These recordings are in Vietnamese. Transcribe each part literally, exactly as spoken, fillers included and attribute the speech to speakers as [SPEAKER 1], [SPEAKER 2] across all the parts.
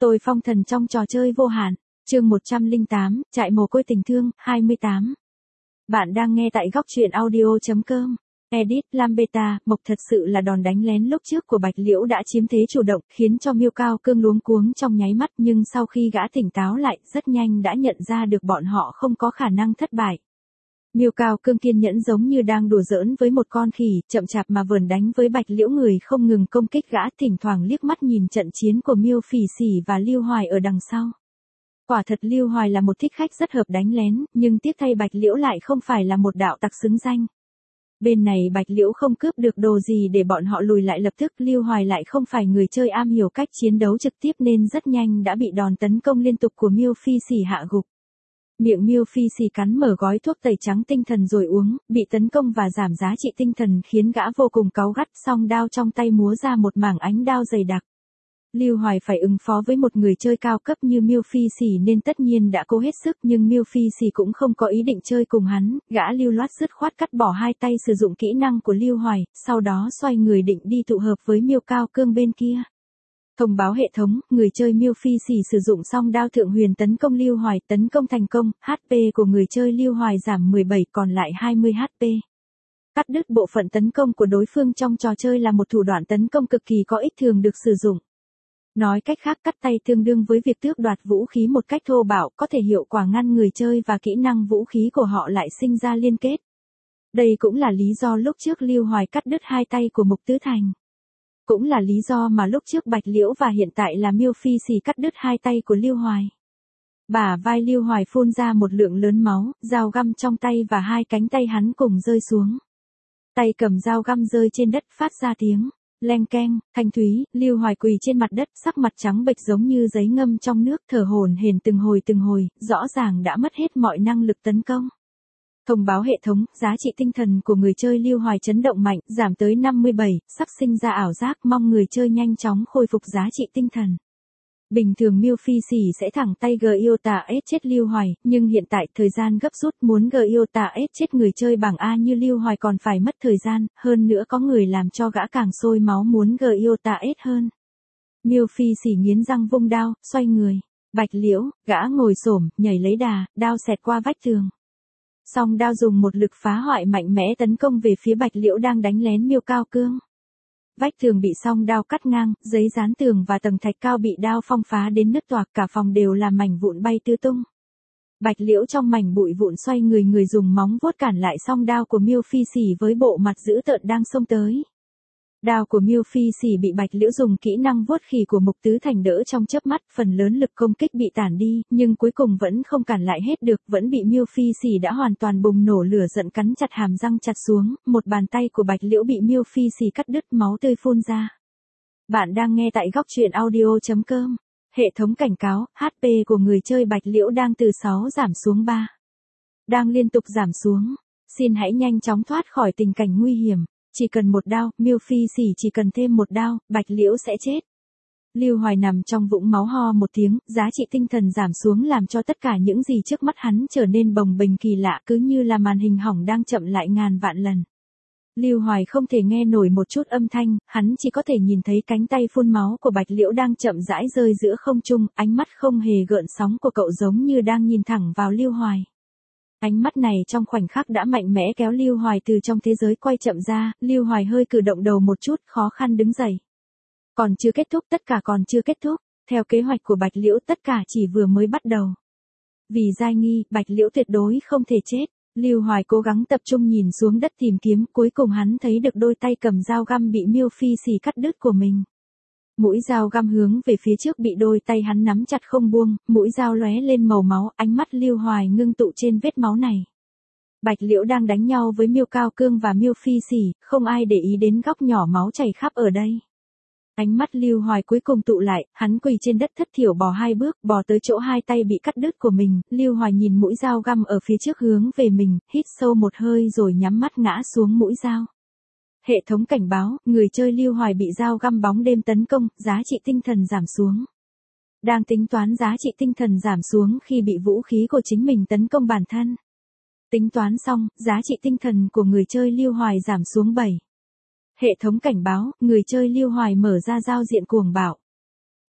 [SPEAKER 1] Tôi phong thần trong trò chơi vô hạn. Chương một trăm lẻ tám, trại mồ côi tình thương, hai mươi tám. Bạn đang nghe tại góc truyện audio chấm com. Edit, Lambeta, Mộc thật sự là đòn đánh lén lúc trước của Bạch Liễu đã chiếm thế chủ động, khiến cho Miêu Cao Cương luống cuống trong nháy mắt, nhưng sau khi gã tỉnh táo lại, rất nhanh đã nhận ra được bọn họ không có khả năng thất bại. Miêu Cao Cương kiên nhẫn giống như đang đùa giỡn với một con khỉ, chậm chạp mà vờn đánh với Bạch Liễu, người không ngừng công kích gã, thỉnh thoảng liếc mắt nhìn trận chiến của Miêu Phỉ Sỉ và Lưu Hoài ở đằng sau. Quả thật Lưu Hoài là một thích khách rất hợp đánh lén, nhưng tiếc thay Bạch Liễu lại không phải là một đạo tặc xứng danh. Bên này Bạch Liễu không cướp được đồ gì để bọn họ lùi lại lập tức, Lưu Hoài lại không phải người chơi am hiểu cách chiến đấu trực tiếp nên rất nhanh đã bị đòn tấn công liên tục của Miêu Phỉ Sỉ hạ gục. Miệng Miêu Phỉ Sỉ cắn mở gói thuốc tẩy trắng tinh thần rồi uống, bị tấn công và giảm giá trị tinh thần khiến gã vô cùng cáu gắt, song đao trong tay múa ra một mảng ánh đao dày đặc. Lưu Hoài phải ứng phó với một người chơi cao cấp như Miêu Phỉ Sỉ nên tất nhiên đã cố hết sức, nhưng Miêu Phỉ Sỉ cũng không có ý định chơi cùng hắn, gã lưu loát dứt khoát cắt bỏ hai tay sử dụng kỹ năng của Lưu Hoài, sau đó xoay người định đi tụ hợp với Miêu Cao Cương bên kia. Thông báo hệ thống, người chơi Miêu Phỉ Sỉ sử dụng song đao thượng huyền tấn công Lưu Hoài, tấn công thành công, hát pê của người chơi Lưu Hoài giảm mười bảy còn lại hai mươi hát pê. Cắt đứt bộ phận tấn công của đối phương trong trò chơi là một thủ đoạn tấn công cực kỳ có ích thường được sử dụng. Nói cách khác, cắt tay tương đương với việc tước đoạt vũ khí một cách thô bạo, có thể hiệu quả ngăn người chơi và kỹ năng vũ khí của họ lại sinh ra liên kết. Đây cũng là lý do lúc trước Lưu Hoài cắt đứt hai tay của Mục Tứ Thành. Cũng là lý do mà lúc trước Bạch Liễu và hiện tại là Miêu Phỉ Sỉ cắt đứt hai tay của Lưu Hoài. Bả vai Lưu Hoài phun ra một lượng lớn máu, dao găm trong tay và hai cánh tay hắn cùng rơi xuống. Tay cầm dao găm rơi trên đất phát ra tiếng leng keng, thanh thúy. Lưu Hoài quỳ trên mặt đất, sắc mặt trắng bệch giống như giấy ngâm trong nước, thở hổn hển từng hồi từng hồi, rõ ràng đã mất hết mọi năng lực tấn công. Thông báo hệ thống, giá trị tinh thần của người chơi Lưu Hoài chấn động mạnh, giảm tới năm mươi bảy, sắp sinh ra ảo giác, mong người chơi nhanh chóng khôi phục giá trị tinh thần. Bình thường Miêu Phỉ Sỉ sẽ thẳng tay Giota ép chết Lưu Hoài, nhưng hiện tại thời gian gấp rút, muốn Giota ép chết người chơi bảng A như Lưu Hoài còn phải mất thời gian, hơn nữa có người làm cho gã càng sôi máu muốn Giota ép hơn. Miêu Phỉ Sỉ nghiến răng vung đao, xoay người. Bạch Liễu, gã ngồi xổm, nhảy lấy đà, đao xẹt qua vách tường. Song đao dùng một lực phá hoại mạnh mẽ tấn công về phía Bạch Liễu đang đánh lén Miêu Cao Cương. Vách tường bị song đao cắt ngang, giấy dán tường và tầng thạch cao bị đao phong phá đến nứt toạc, cả phòng đều là mảnh vụn bay tứ tung. Bạch Liễu trong mảnh bụi vụn xoay người người dùng móng vuốt cản lại song đao của Miêu Phỉ Sỉ với bộ mặt dữ tợn đang xông tới. Đao của Miêu Phỉ Sỉ bị Bạch Liễu dùng kỹ năng vuốt khỉ của Mục Tứ Thành đỡ trong chớp mắt, phần lớn lực công kích bị tản đi, nhưng cuối cùng vẫn không cản lại hết được, vẫn bị Miêu Phỉ Sỉ đã hoàn toàn bùng nổ lửa giận cắn chặt hàm răng chặt xuống, một bàn tay của Bạch Liễu bị Miêu Phỉ Sỉ cắt đứt, máu tươi phun ra. Bạn đang nghe tại góc truyện audio chấm com. Hệ thống cảnh cáo, hát pê của người chơi Bạch Liễu đang từ sáu giảm xuống ba. Đang liên tục giảm xuống. Xin hãy nhanh chóng thoát khỏi tình cảnh nguy hiểm. Chỉ cần một đao, Miêu Phỉ Sỉ chỉ cần thêm một đao, Bạch Liễu sẽ chết. Lưu Hoài nằm trong vũng máu ho một tiếng, giá trị tinh thần giảm xuống làm cho tất cả những gì trước mắt hắn trở nên bồng bềnh kỳ lạ, cứ như là màn hình hỏng đang chậm lại ngàn vạn lần. Lưu Hoài không thể nghe nổi một chút âm thanh, hắn chỉ có thể nhìn thấy cánh tay phun máu của Bạch Liễu đang chậm rãi rơi giữa không trung, ánh mắt không hề gợn sóng của cậu giống như đang nhìn thẳng vào Lưu Hoài. Ánh mắt này trong khoảnh khắc đã mạnh mẽ kéo Lưu Hoài từ trong thế giới quay chậm ra, Lưu Hoài hơi cử động đầu một chút, khó khăn đứng dậy. Còn chưa kết thúc, tất cả còn chưa kết thúc, theo kế hoạch của Bạch Liễu tất cả chỉ vừa mới bắt đầu. Vì giai nghi, Bạch Liễu tuyệt đối không thể chết, Lưu Hoài cố gắng tập trung nhìn xuống đất tìm kiếm, cuối cùng hắn thấy được đôi tay cầm dao găm bị Miêu Phỉ Sỉ cắt đứt của mình. Mũi dao găm hướng về phía trước bị đôi tay hắn nắm chặt không buông, mũi dao lóe lên màu máu, ánh mắt Lưu Hoài ngưng tụ trên vết máu này. Bạch Liễu đang đánh nhau với Miêu Cao Cương và Miêu Phỉ Sỉ, không ai để ý đến góc nhỏ máu chảy khắp ở đây. Ánh mắt Lưu Hoài cuối cùng tụ lại, hắn quỳ trên đất thất thiểu bò hai bước, bò tới chỗ hai tay bị cắt đứt của mình, Lưu Hoài nhìn mũi dao găm ở phía trước hướng về mình, hít sâu một hơi rồi nhắm mắt ngã xuống mũi dao. Hệ thống cảnh báo, người chơi Lưu Hoài bị dao găm bóng đêm tấn công, giá trị tinh thần giảm xuống. Đang tính toán giá trị tinh thần giảm xuống khi bị vũ khí của chính mình tấn công bản thân. Tính toán xong, giá trị tinh thần của người chơi Lưu Hoài giảm xuống bảy. Hệ thống cảnh báo, người chơi Lưu Hoài mở ra giao diện cuồng bạo.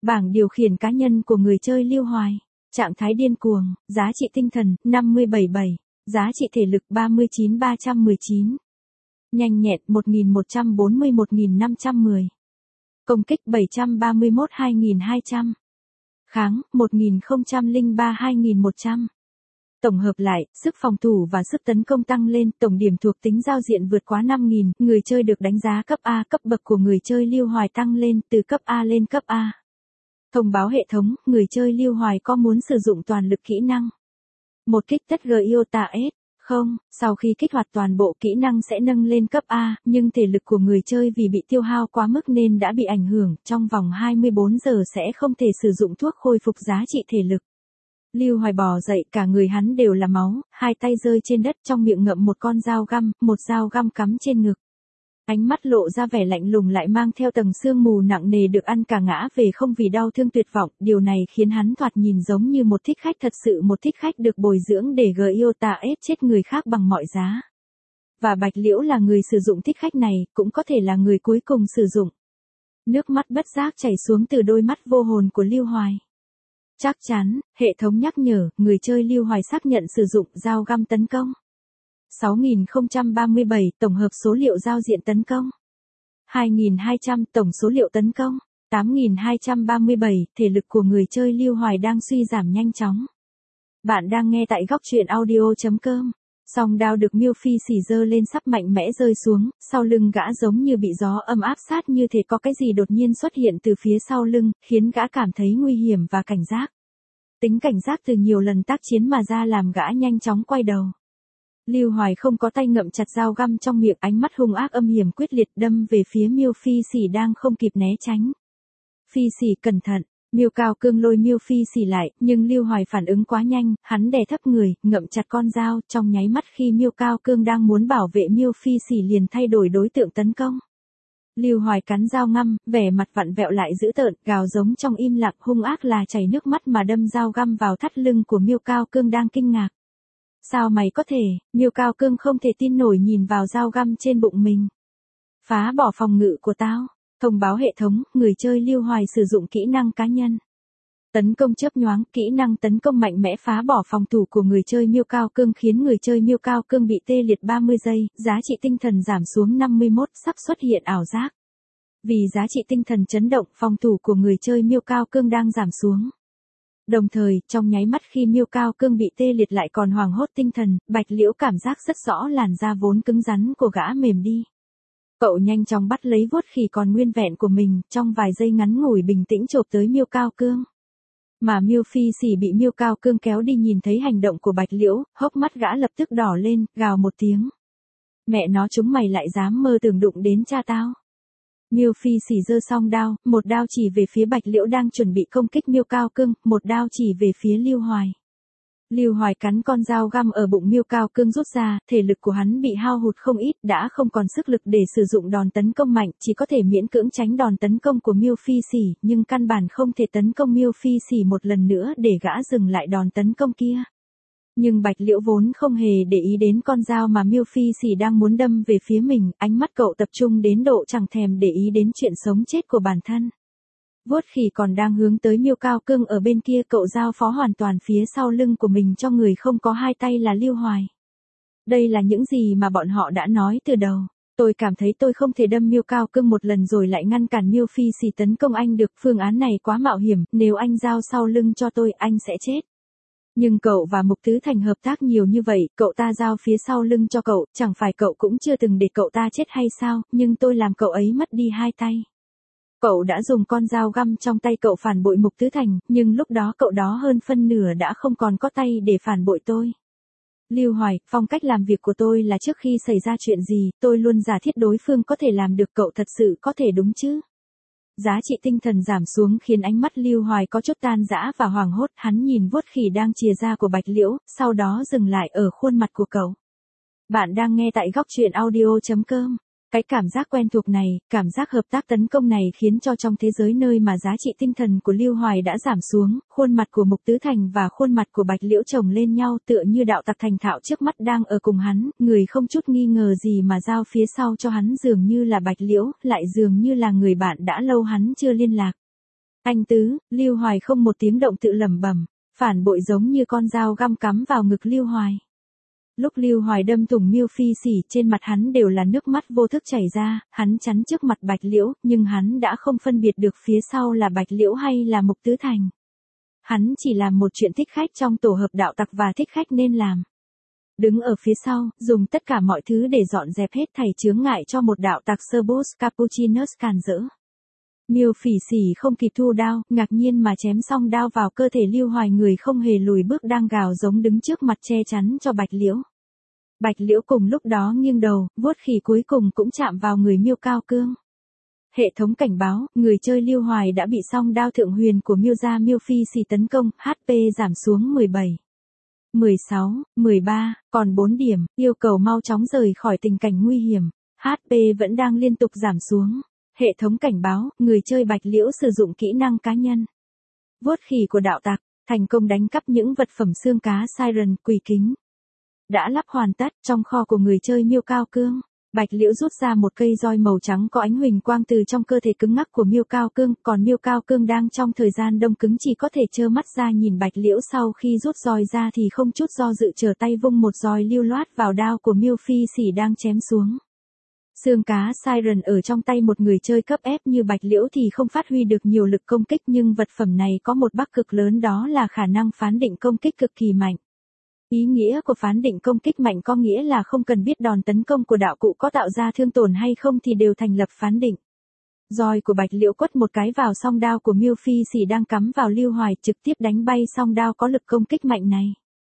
[SPEAKER 1] Bảng điều khiển cá nhân của người chơi Lưu Hoài. Trạng thái điên cuồng, giá trị tinh thần, năm mươi bảy bảy, giá trị thể lực ba mươi chín ba trăm mười chín. Nhanh nhẹn một nghìn một trăm bốn mươi một nghìn năm trăm mười. Công kích bảy trăm ba mươi mốt hai nghìn hai trăm. Kháng, một nghìn không trăm lẻ ba hai nghìn một trăm. Tổng hợp lại, sức phòng thủ và sức tấn công tăng lên, tổng điểm thuộc tính giao diện vượt quá năm nghìn, người chơi được đánh giá cấp A, cấp bậc của người chơi Lưu Hoài tăng lên từ cấp A lên cấp A. Thông báo hệ thống, người chơi Lưu Hoài có muốn sử dụng toàn lực kỹ năng. Một kích tất Giota S. Không, sau khi kích hoạt toàn bộ kỹ năng sẽ nâng lên cấp A, nhưng thể lực của người chơi vì bị tiêu hao quá mức nên đã bị ảnh hưởng, trong vòng hai mươi bốn giờ sẽ không thể sử dụng thuốc khôi phục giá trị thể lực. Lưu Hoài bò dậy, cả người hắn đều là máu, hai tay rơi trên đất, trong miệng ngậm một con dao găm, một dao găm cắm trên ngực. Ánh mắt lộ ra vẻ lạnh lùng lại mang theo tầng sương mù nặng nề, được ăn cả ngã về không vì đau thương tuyệt vọng, điều này khiến hắn thoạt nhìn giống như một thích khách thật sự, một thích khách được bồi dưỡng để Giota S chết người khác bằng mọi giá. Và Bạch Liễu là người sử dụng thích khách này, cũng có thể là người cuối cùng sử dụng. Nước mắt bất giác chảy xuống từ đôi mắt vô hồn của Lưu Hoài. Chắc chắn, hệ thống nhắc nhở, người chơi Lưu Hoài xác nhận sử dụng dao găm tấn công. sáu nghìn không trăm ba mươi bảy, tổng hợp số liệu giao diện tấn công. hai nghìn hai trăm, tổng số liệu tấn công. tám nghìn hai trăm ba mươi bảy, thể lực của người chơi Lưu Hoài đang suy giảm nhanh chóng. Bạn đang nghe tại góc truyện audio chấm com. Song đao được Miêu Phi xỉ giơ lên sắp mạnh mẽ rơi xuống, sau lưng gã giống như bị gió âm áp sát, như thể có cái gì đột nhiên xuất hiện từ phía sau lưng, khiến gã cảm thấy nguy hiểm và cảnh giác. Tính cảnh giác từ nhiều lần tác chiến mà ra làm gã nhanh chóng quay đầu. Lưu Hoài không có tay ngậm chặt dao găm trong miệng, ánh mắt hung ác âm hiểm quyết liệt đâm về phía Miêu Phi xỉ đang không kịp né tránh. Phi xỉ cẩn thận, Miêu Cao Cương lôi Miêu Phi xỉ lại, nhưng Lưu Hoài phản ứng quá nhanh, hắn đè thấp người, ngậm chặt con dao, trong nháy mắt khi Miêu Cao Cương đang muốn bảo vệ Miêu Phi xỉ liền thay đổi đối tượng tấn công. Lưu Hoài cắn dao ngăm, vẻ mặt vặn vẹo lại dữ tợn, gào giống trong im lặng, hung ác là chảy nước mắt mà đâm dao găm vào thắt lưng của Miêu Cao Cương đang kinh ngạc. Sao mày có thể? Miêu Cao Cương không thể tin nổi nhìn vào dao găm trên bụng mình. Phá bỏ phòng ngự của tao. Thông báo hệ thống, người chơi Lưu Hoài sử dụng kỹ năng cá nhân. Tấn công chớp nhoáng, kỹ năng tấn công mạnh mẽ phá bỏ phòng thủ của người chơi Miêu Cao Cương khiến người chơi Miêu Cao Cương bị tê liệt ba mươi giây, giá trị tinh thần giảm xuống năm mươi mốt, sắp xuất hiện ảo giác. Vì giá trị tinh thần chấn động, phòng thủ của người chơi Miêu Cao Cương đang giảm xuống. Đồng thời, trong nháy mắt khi Miêu Cao Cương bị tê liệt lại còn hoảng hốt tinh thần, Bạch Liễu cảm giác rất rõ làn da vốn cứng rắn của gã mềm đi. Cậu nhanh chóng bắt lấy vuốt khỉ còn nguyên vẹn của mình, trong vài giây ngắn ngủi bình tĩnh chộp tới Miêu Cao Cương. Mà Miêu Phi xỉ bị Miêu Cao Cương kéo đi nhìn thấy hành động của Bạch Liễu, hốc mắt gã lập tức đỏ lên, gào một tiếng. Mẹ nó, chúng mày lại dám mơ tưởng đụng đến cha tao. Miêu Phi xỉ giơ song đao, một đao chỉ về phía Bạch Liễu đang chuẩn bị công kích Miêu Cao Cương, một đao chỉ về phía Lưu Hoài. Lưu Hoài cắn con dao găm ở bụng Miêu Cao Cương rút ra, thể lực của hắn bị hao hụt không ít, đã không còn sức lực để sử dụng đòn tấn công mạnh, chỉ có thể miễn cưỡng tránh đòn tấn công của Miêu Phi xỉ, nhưng căn bản không thể tấn công Miêu Phi xỉ một lần nữa để gã dừng lại đòn tấn công kia. Nhưng Bạch Liễu vốn không hề để ý đến con dao mà Miêu Phi xỉ đang muốn đâm về phía mình, ánh mắt cậu tập trung đến độ chẳng thèm để ý đến chuyện sống chết của bản thân. Vuốt khỉ còn đang hướng tới Miêu Cao Cương ở bên kia, cậu giao phó hoàn toàn phía sau lưng của mình cho người không có hai tay là Lưu Hoài. Đây là những gì mà bọn họ đã nói từ đầu. Tôi cảm thấy tôi không thể đâm Miêu Cao Cương một lần rồi lại ngăn cản Miêu Phi xỉ tấn công anh được, phương án này quá mạo hiểm, nếu anh giao sau lưng cho tôi, anh sẽ chết. Nhưng cậu và Mục Tứ Thành hợp tác nhiều như vậy, cậu ta giao phía sau lưng cho cậu, chẳng phải cậu cũng chưa từng để cậu ta chết hay sao, nhưng tôi làm cậu ấy mất đi hai tay. Cậu đã dùng con dao găm trong tay cậu phản bội Mục Tứ Thành, nhưng lúc đó cậu đó hơn phân nửa đã không còn có tay để phản bội tôi. Lưu Hoài, phong cách làm việc của tôi là trước khi xảy ra chuyện gì, tôi luôn giả thiết đối phương có thể làm được, cậu thật sự có thể đúng chứ? Giá trị tinh thần giảm xuống khiến ánh mắt Lưu Hoài có chút tan rã và hoảng hốt, hắn nhìn vuốt khỉ đang chìa ra của Bạch Liễu, sau đó dừng lại ở khuôn mặt của cậu. Bạn đang nghe tại góc truyện audio chấm com. Cái cảm giác quen thuộc này, cảm giác hợp tác tấn công này khiến cho trong thế giới nơi mà giá trị tinh thần của Lưu Hoài đã giảm xuống, khuôn mặt của Mục Tứ Thành và khuôn mặt của Bạch Liễu chồng lên nhau tựa như đạo tặc thành thạo trước mắt đang ở cùng hắn, người không chút nghi ngờ gì mà giao phía sau cho hắn dường như là Bạch Liễu, lại dường như là người bạn đã lâu hắn chưa liên lạc. Anh Tứ, Lưu Hoài không một tiếng động tự lẩm bẩm, phản bội giống như con dao găm cắm vào ngực Lưu Hoài. Lúc Lưu Hoài đâm thủng Miêu Phi Sỉ, trên mặt hắn đều là nước mắt vô thức chảy ra, hắn chắn trước mặt Bạch Liễu, nhưng hắn đã không phân biệt được phía sau là Bạch Liễu hay là Mục Tứ Thành. Hắn chỉ làm một chuyện thích khách trong tổ hợp đạo tặc và thích khách nên làm. Đứng ở phía sau, dùng tất cả mọi thứ để dọn dẹp hết thảy chướng ngại cho một đạo tặc Serbos Capuchinus càn rỡ. Miêu Phỉ Sỉ không kịp thu đao, ngạc nhiên mà chém xong đao vào cơ thể Lưu Hoài, người không hề lùi bước đang gào giống đứng trước mặt che chắn cho Bạch Liễu. Bạch Liễu cùng lúc đó nghiêng đầu, vuốt khỉ cuối cùng cũng chạm vào người Miêu Cao Cương. Hệ thống cảnh báo, người chơi Lưu Hoài đã bị song đao thượng huyền của Miêu gia Miêu Phi Sỉ tấn công, hát pê giảm xuống mười bảy, mười sáu, mười ba, còn bốn điểm, yêu cầu mau chóng rời khỏi tình cảnh nguy hiểm, hát pê vẫn đang liên tục giảm xuống. Hệ thống cảnh báo, người chơi Bạch Liễu sử dụng kỹ năng cá nhân. Vuốt khỉ của đạo tặc, thành công đánh cắp những vật phẩm xương cá Siren, quỷ kính. Đã lắp hoàn tất trong kho của người chơi Miêu Cao Cương. Bạch Liễu rút ra một cây roi màu trắng có ánh huỳnh quang từ trong cơ thể cứng ngắc của Miêu Cao Cương, còn Miêu Cao Cương đang trong thời gian đông cứng chỉ có thể trơ mắt ra nhìn Bạch Liễu sau khi rút roi ra thì không chút do dự trở tay vung một roi lưu loát vào đao của Miêu Phi Sỉ đang chém xuống. Xương cá Siren ở trong tay một người chơi cấp ép như Bạch Liễu thì không phát huy được nhiều lực công kích, nhưng vật phẩm này có một bug cực lớn, đó là khả năng phán định công kích cực kỳ mạnh. Ý nghĩa của phán định công kích mạnh có nghĩa là không cần biết đòn tấn công của đạo cụ có tạo ra thương tổn hay không thì đều thành lập phán định. Roi của Bạch Liễu quất một cái vào song đao của Miêu Phi Sỉ đang cắm vào Lưu Hoài, trực tiếp đánh bay song đao có lực công kích mạnh này.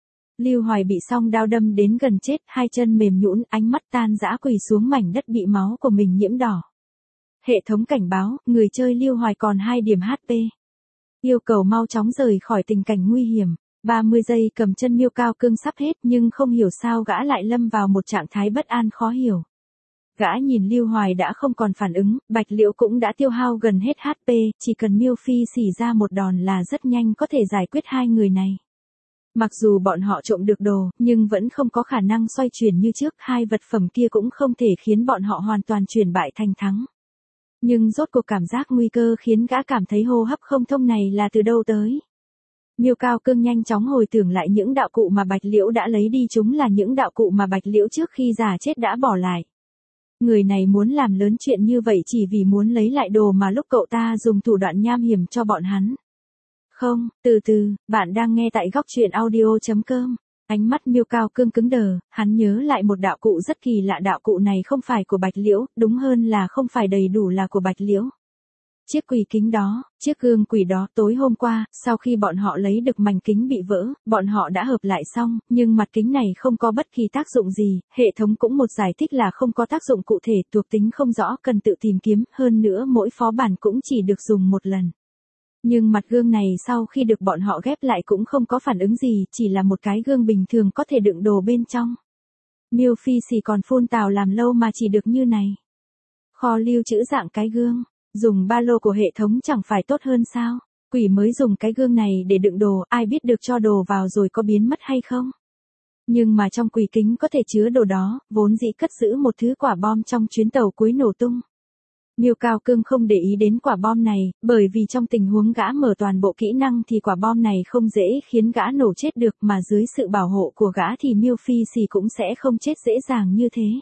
[SPEAKER 1] Lưu Hoài bị song đao đâm đến gần chết, hai chân mềm nhũn, ánh mắt tan rã quỳ xuống mảnh đất bị máu của mình nhiễm đỏ. Hệ thống cảnh báo, người chơi Lưu Hoài còn hai điểm hát pê. Yêu cầu mau chóng rời khỏi tình cảnh nguy hiểm. ba mươi giây cầm chân Miêu Cao Cương sắp hết, nhưng không hiểu sao gã lại lâm vào một trạng thái bất an khó hiểu. Gã nhìn Lưu Hoài đã không còn phản ứng, Bạch Liễu cũng đã tiêu hao gần hết hát pê, chỉ cần Miêu Phi Sỉ ra một đòn là rất nhanh có thể giải quyết hai người này. Mặc dù bọn họ trộm được đồ, nhưng vẫn không có khả năng xoay chuyển như trước, hai vật phẩm kia cũng không thể khiến bọn họ hoàn toàn chuyển bại thành thắng. Nhưng rốt cuộc cảm giác nguy cơ khiến gã cảm thấy hô hấp không thông này là từ đâu tới. Miêu Cao Cương nhanh chóng hồi tưởng lại những đạo cụ mà Bạch Liễu đã lấy đi, chúng là những đạo cụ mà Bạch Liễu trước khi già chết đã bỏ lại. Người này muốn làm lớn chuyện như vậy chỉ vì muốn lấy lại đồ mà lúc cậu ta dùng thủ đoạn nham hiểm cho bọn hắn. Không, từ từ, bạn đang nghe tại góc truyện audio chấm com. Ánh mắt Miêu Cao Cương cứng đờ, hắn nhớ lại một đạo cụ rất kỳ lạ, đạo cụ này không phải của Bạch Liễu, đúng hơn là không phải đầy đủ là của Bạch Liễu. Chiếc quỷ kính đó, chiếc gương quỷ đó, tối hôm qua, sau khi bọn họ lấy được mảnh kính bị vỡ, bọn họ đã hợp lại xong, nhưng mặt kính này không có bất kỳ tác dụng gì, hệ thống cũng một giải thích là không có tác dụng cụ thể, thuộc tính không rõ, cần tự tìm kiếm, hơn nữa mỗi phó bản cũng chỉ được dùng một lần. Nhưng mặt gương này sau khi được bọn họ ghép lại cũng không có phản ứng gì, chỉ là một cái gương bình thường có thể đựng đồ bên trong. Miêu Phi Sỉ còn phun tào làm lâu mà chỉ được như này. Kho lưu trữ dạng cái gương. Dùng ba lô của hệ thống chẳng phải tốt hơn sao? Quỷ mới dùng cái gương này để đựng đồ, ai biết được cho đồ vào rồi có biến mất hay không? Nhưng mà trong quỷ kính có thể chứa đồ đó, vốn dĩ cất giữ một thứ quả bom trong chuyến tàu cuối nổ tung. Miêu Cao Cương không để ý đến quả bom này, bởi vì trong tình huống gã mở toàn bộ kỹ năng thì quả bom này không dễ khiến gã nổ chết được, mà dưới sự bảo hộ của gã thì Miêu Phi Sỉ cũng sẽ không chết dễ dàng như thế.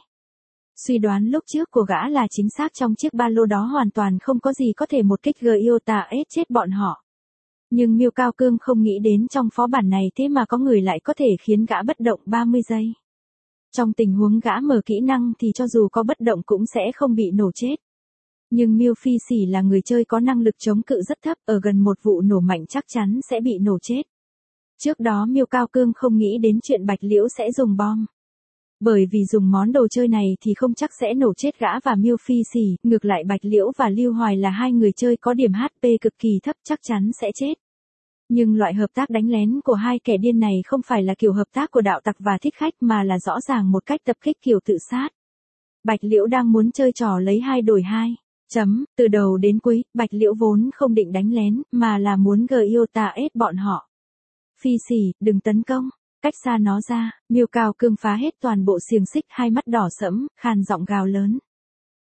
[SPEAKER 1] Suy đoán lúc trước của gã là chính xác, trong chiếc ba lô đó hoàn toàn không có gì có thể một kích Giota ép chết bọn họ. Nhưng Miêu Cao Cương không nghĩ đến trong phó bản này thế mà có người lại có thể khiến gã bất động ba mươi giây. Trong tình huống gã mở kỹ năng thì cho dù có bất động cũng sẽ không bị nổ chết. Nhưng Miêu Phi Sỉ là người chơi có năng lực chống cự rất thấp, ở gần một vụ nổ mạnh chắc chắn sẽ bị nổ chết. Trước đó Miêu Cao Cương không nghĩ đến chuyện Bạch Liễu sẽ dùng bom. Bởi vì dùng món đồ chơi này thì không chắc sẽ nổ chết gã và Miêu Phi Sỉ, ngược lại Bạch Liễu và Lưu Hoài là hai người chơi có điểm hát pê cực kỳ thấp, chắc chắn sẽ chết. Nhưng loại hợp tác đánh lén của hai kẻ điên này không phải là kiểu hợp tác của đạo tặc và thích khách mà là rõ ràng một cách tập kích kiểu tự sát. Bạch Liễu đang muốn chơi trò lấy hai đổi hai. Chấm, từ đầu đến cuối, Bạch Liễu vốn không định đánh lén, mà là muốn Giota ép bọn họ. Phi Sỉ, đừng tấn công. Cách xa nó ra, Miêu Cao Cương phá hết toàn bộ xiềng xích, hai mắt đỏ sẫm, khàn giọng gào lớn.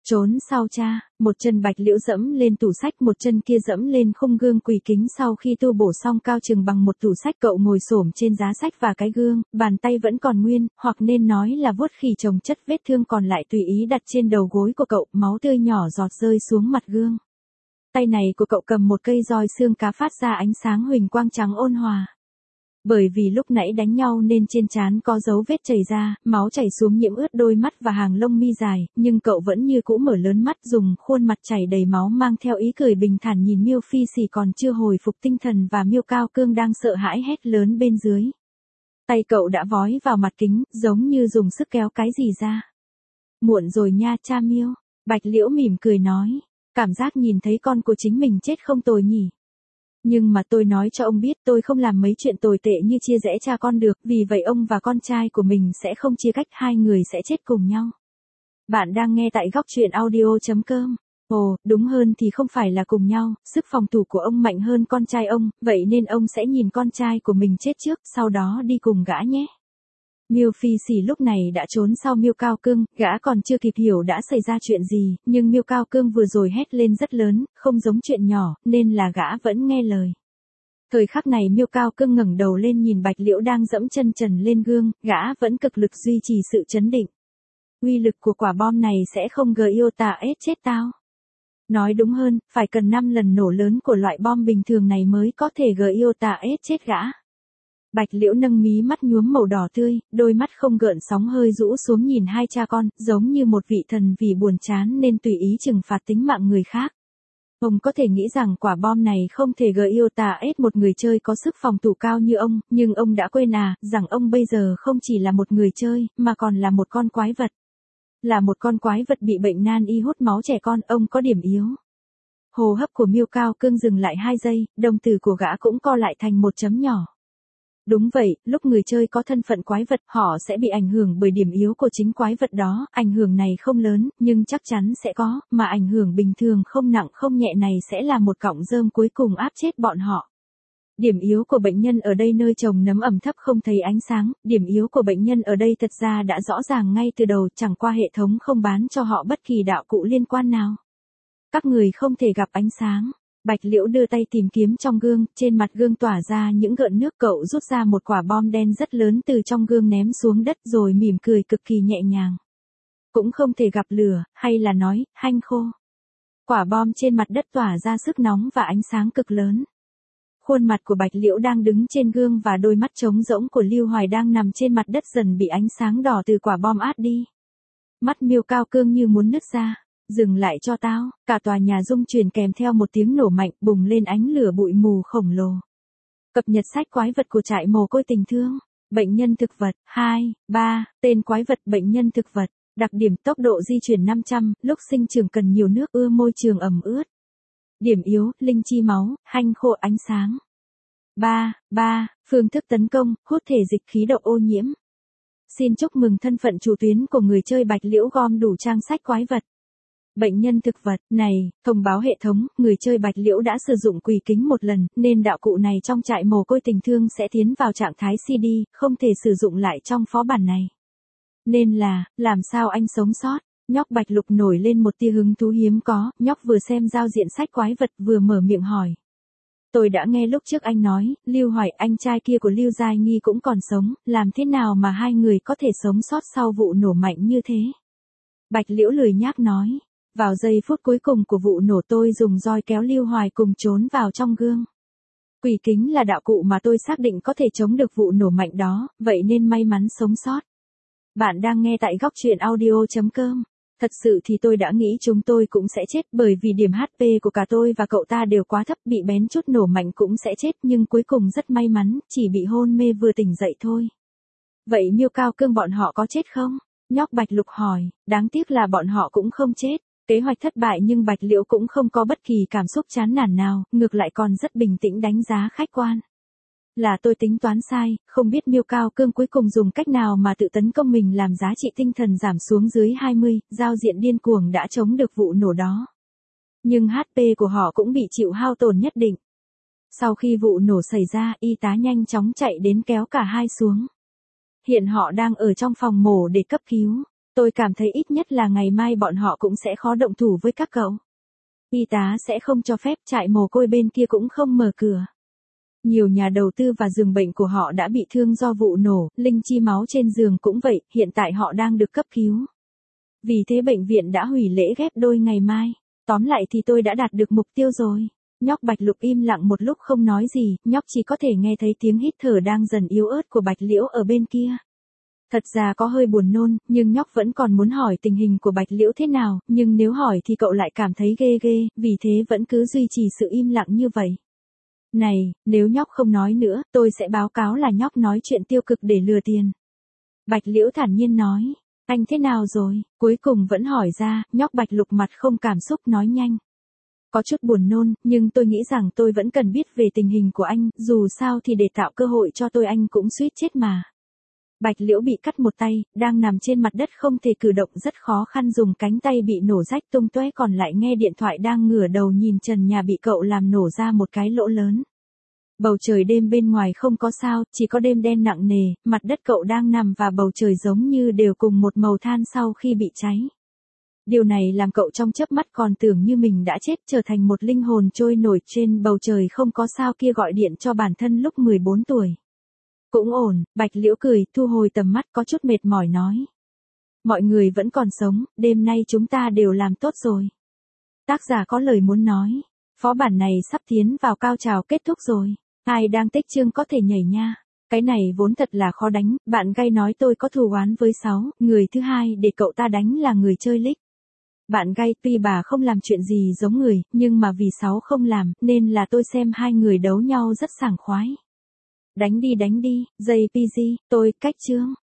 [SPEAKER 1] Trốn sau cha, một chân Bạch Liễu dẫm lên tủ sách, một chân kia dẫm lên khung gương quỳ kính. Sau khi tu bổ xong cao chừng bằng một tủ sách, cậu ngồi xổm trên giá sách và cái gương, bàn tay vẫn còn nguyên, hoặc nên nói là vuốt khỉ chồng chất vết thương còn lại tùy ý đặt trên đầu gối của cậu, máu tươi nhỏ giọt rơi xuống mặt gương. Tay này của cậu cầm một cây roi xương cá phát ra ánh sáng huỳnh quang trắng ôn hòa. Bởi vì lúc nãy đánh nhau nên trên trán có dấu vết chảy ra, máu chảy xuống nhiễm ướt đôi mắt và hàng lông mi dài, nhưng cậu vẫn như cũ mở lớn mắt, dùng khuôn mặt chảy đầy máu mang theo ý cười bình thản nhìn Miêu Phi Xỉ còn chưa hồi phục tinh thần và Miêu Cao Cương đang sợ hãi hét lớn bên dưới. Tay cậu đã vói vào mặt kính, giống như dùng sức kéo cái gì ra. Muộn rồi nha cha Miêu, Bạch Liễu mỉm cười nói, cảm giác nhìn thấy con của chính mình chết không tồi nhỉ. Nhưng mà tôi nói cho ông biết tôi không làm mấy chuyện tồi tệ như chia rẽ cha con được, vì vậy ông và con trai của mình sẽ không chia cách, hai người sẽ chết cùng nhau. Bạn đang nghe tại góc truyện audio chấm com. Ồ, đúng hơn thì không phải là cùng nhau, sức phòng thủ của ông mạnh hơn con trai ông, vậy nên ông sẽ nhìn con trai của mình chết trước, sau đó đi cùng gã nhé. Miêu Phi Xỉ lúc này đã trốn sau Miêu Cao Cương, gã còn chưa kịp hiểu đã xảy ra chuyện gì, nhưng Miêu Cao Cương vừa rồi hét lên rất lớn, không giống chuyện nhỏ, nên là gã vẫn nghe lời. Thời khắc này Miêu Cao Cương ngẩng đầu lên nhìn Bạch Liễu đang dẫm chân trần lên gương, gã vẫn cực lực duy trì sự trấn định. Uy lực của quả bom này sẽ không gờ yêu tà ết chết tao. Nói đúng hơn, phải cần năm lần nổ lớn của loại bom bình thường này mới có thể gờ yêu tà ết chết gã. Bạch Liễu nâng mí mắt nhuốm màu đỏ tươi, đôi mắt không gợn sóng hơi rũ xuống nhìn hai cha con, giống như một vị thần vì buồn chán nên tùy ý trừng phạt tính mạng người khác. Ông có thể nghĩ rằng quả bom này không thể gợi yêu tà ết một người chơi có sức phòng thủ cao như ông, nhưng ông đã quên à, rằng ông bây giờ không chỉ là một người chơi, mà còn là một con quái vật. Là một con quái vật bị bệnh nan y hút máu trẻ con, ông có điểm yếu. Hô hấp của Miêu Cao Cương dừng lại hai giây, đồng tử của gã cũng co lại thành một chấm nhỏ. Đúng vậy, lúc người chơi có thân phận quái vật, họ sẽ bị ảnh hưởng bởi điểm yếu của chính quái vật đó, ảnh hưởng này không lớn, nhưng chắc chắn sẽ có, mà ảnh hưởng bình thường không nặng không nhẹ này sẽ là một cọng rơm cuối cùng áp chết bọn họ. Điểm yếu của bệnh nhân ở đây nơi trồng nấm ẩm thấp không thấy ánh sáng, điểm yếu của bệnh nhân ở đây thật ra đã rõ ràng ngay từ đầu, chẳng qua hệ thống không bán cho họ bất kỳ đạo cụ liên quan nào. Các người không thể gặp ánh sáng. Bạch Liễu đưa tay tìm kiếm trong gương, trên mặt gương tỏa ra những gợn nước, cậu rút ra một quả bom đen rất lớn từ trong gương ném xuống đất rồi mỉm cười cực kỳ nhẹ nhàng. Cũng không thể gặp lửa, hay là nói, hanh khô. Quả bom trên mặt đất tỏa ra sức nóng và ánh sáng cực lớn. Khuôn mặt của Bạch Liễu đang đứng trên gương và đôi mắt trống rỗng của Lưu Hoài đang nằm trên mặt đất dần bị ánh sáng đỏ từ quả bom át đi. Mắt Miêu Cao Cương như muốn nứt ra. Dừng lại cho tao, cả tòa nhà rung chuyển kèm theo một tiếng nổ mạnh, bùng lên ánh lửa bụi mù khổng lồ. Cập nhật sách quái vật của trại mồ côi tình thương. Bệnh nhân thực vật, hai, ba, tên quái vật bệnh nhân thực vật. Đặc điểm tốc độ di chuyển năm trăm, lúc sinh trưởng cần nhiều nước, ưa môi trường ẩm ướt. Điểm yếu, linh chi máu, hanh khô ánh sáng. ba, ba, phương thức tấn công, hút thể dịch khí độc ô nhiễm. Xin chúc mừng thân phận chủ tuyến của người chơi Bạch Liễu gom đủ trang sách quái vật. Bệnh nhân thực vật, này, thông báo hệ thống, người chơi Bạch Liễu đã sử dụng quỷ kính một lần, nên đạo cụ này trong trại mồ côi tình thương sẽ tiến vào trạng thái xê đê, không thể sử dụng lại trong phó bản này. Nên là, làm sao anh sống sót? Nhóc Bạch Lục nổi lên một tia hứng thú hiếm có, nhóc vừa xem giao diện sách quái vật vừa mở miệng hỏi. Tôi đã nghe lúc trước anh nói, Lưu Hoài anh trai kia của Lưu Giai Nghi cũng còn sống, làm thế nào mà hai người có thể sống sót sau vụ nổ mạnh như thế? Bạch Liễu lười nhác nói. Vào giây phút cuối cùng của vụ nổ tôi dùng roi kéo Lưu Hoài cùng trốn vào trong gương. Quỷ kính là đạo cụ mà tôi xác định có thể chống được vụ nổ mạnh đó, vậy nên may mắn sống sót. Bạn đang nghe tại góc truyện audio chấm com. Thật sự thì tôi đã nghĩ chúng tôi cũng sẽ chết bởi vì điểm hát pê của cả tôi và cậu ta đều quá thấp, bị bén chút nổ mạnh cũng sẽ chết, nhưng cuối cùng rất may mắn, chỉ bị hôn mê vừa tỉnh dậy thôi. Vậy Miêu Cao Cương bọn họ có chết không? Nhóc Bạch Lục hỏi, đáng tiếc là bọn họ cũng không chết. Kế hoạch thất bại nhưng Bạch Liễu cũng không có bất kỳ cảm xúc chán nản nào, ngược lại còn rất bình tĩnh đánh giá khách quan. Là tôi tính toán sai, không biết Miêu Cao Cương cuối cùng dùng cách nào mà tự tấn công mình làm giá trị tinh thần giảm xuống dưới hai mươi, giao diện điên cuồng đã chống được vụ nổ đó. Nhưng hát pê của họ cũng bị chịu hao tổn nhất định. Sau khi vụ nổ xảy ra, y tá nhanh chóng chạy đến kéo cả hai xuống. Hiện họ đang ở trong phòng mổ để cấp cứu. Tôi cảm thấy ít nhất là ngày mai bọn họ cũng sẽ khó động thủ với các cậu. Y tá sẽ không cho phép, trại mồ côi bên kia cũng không mở cửa. Nhiều nhà đầu tư và giường bệnh của họ đã bị thương do vụ nổ, linh chi máu trên giường cũng vậy, hiện tại họ đang được cấp cứu. Vì thế bệnh viện đã hủy lễ ghép đôi ngày mai. Tóm lại thì tôi đã đạt được mục tiêu rồi. Nhóc Bạch Lục im lặng một lúc không nói gì, nhóc chỉ có thể nghe thấy tiếng hít thở đang dần yếu ớt của Bạch Liễu ở bên kia. Thật ra có hơi buồn nôn, nhưng nhóc vẫn còn muốn hỏi tình hình của Bạch Liễu thế nào, nhưng nếu hỏi thì cậu lại cảm thấy ghê ghê, vì thế vẫn cứ duy trì sự im lặng như vậy. Này, nếu nhóc không nói nữa, tôi sẽ báo cáo là nhóc nói chuyện tiêu cực để lừa tiền. Bạch Liễu thản nhiên nói, anh thế nào rồi, cuối cùng vẫn hỏi ra, nhóc Bạch Lục mặt không cảm xúc nói nhanh. Có chút buồn nôn, nhưng tôi nghĩ rằng tôi vẫn cần biết về tình hình của anh, dù sao thì để tạo cơ hội cho tôi anh cũng suýt chết mà. Bạch Liễu bị cắt một tay, đang nằm trên mặt đất không thể cử động rất khó khăn dùng cánh tay bị nổ rách tung tóe còn lại nghe điện thoại đang ngửa đầu nhìn trần nhà bị cậu làm nổ ra một cái lỗ lớn. Bầu trời đêm bên ngoài không có sao, chỉ có đêm đen nặng nề, mặt đất cậu đang nằm và bầu trời giống như đều cùng một màu than sau khi bị cháy. Điều này làm cậu trong chớp mắt còn tưởng như mình đã chết trở thành một linh hồn trôi nổi trên bầu trời không có sao kia gọi điện cho bản thân lúc mười bốn tuổi. Cũng ổn, Bạch Liễu cười, thu hồi tầm mắt có chút mệt mỏi nói. Mọi người vẫn còn sống, đêm nay chúng ta đều làm tốt rồi. Tác giả có lời muốn nói. Phó bản này sắp tiến vào cao trào kết thúc rồi. Ai đang tích chương có thể nhảy nha. Cái này vốn thật là khó đánh, bạn gay nói tôi có thù oán với Sáu, người thứ hai để cậu ta đánh là người chơi League. Bạn gay tuy bà không làm chuyện gì giống người, nhưng mà vì Sáu không làm, nên là tôi xem hai người đấu nhau rất sảng khoái. Đánh đi đánh đi, gi pê giê, tôi, cách chương.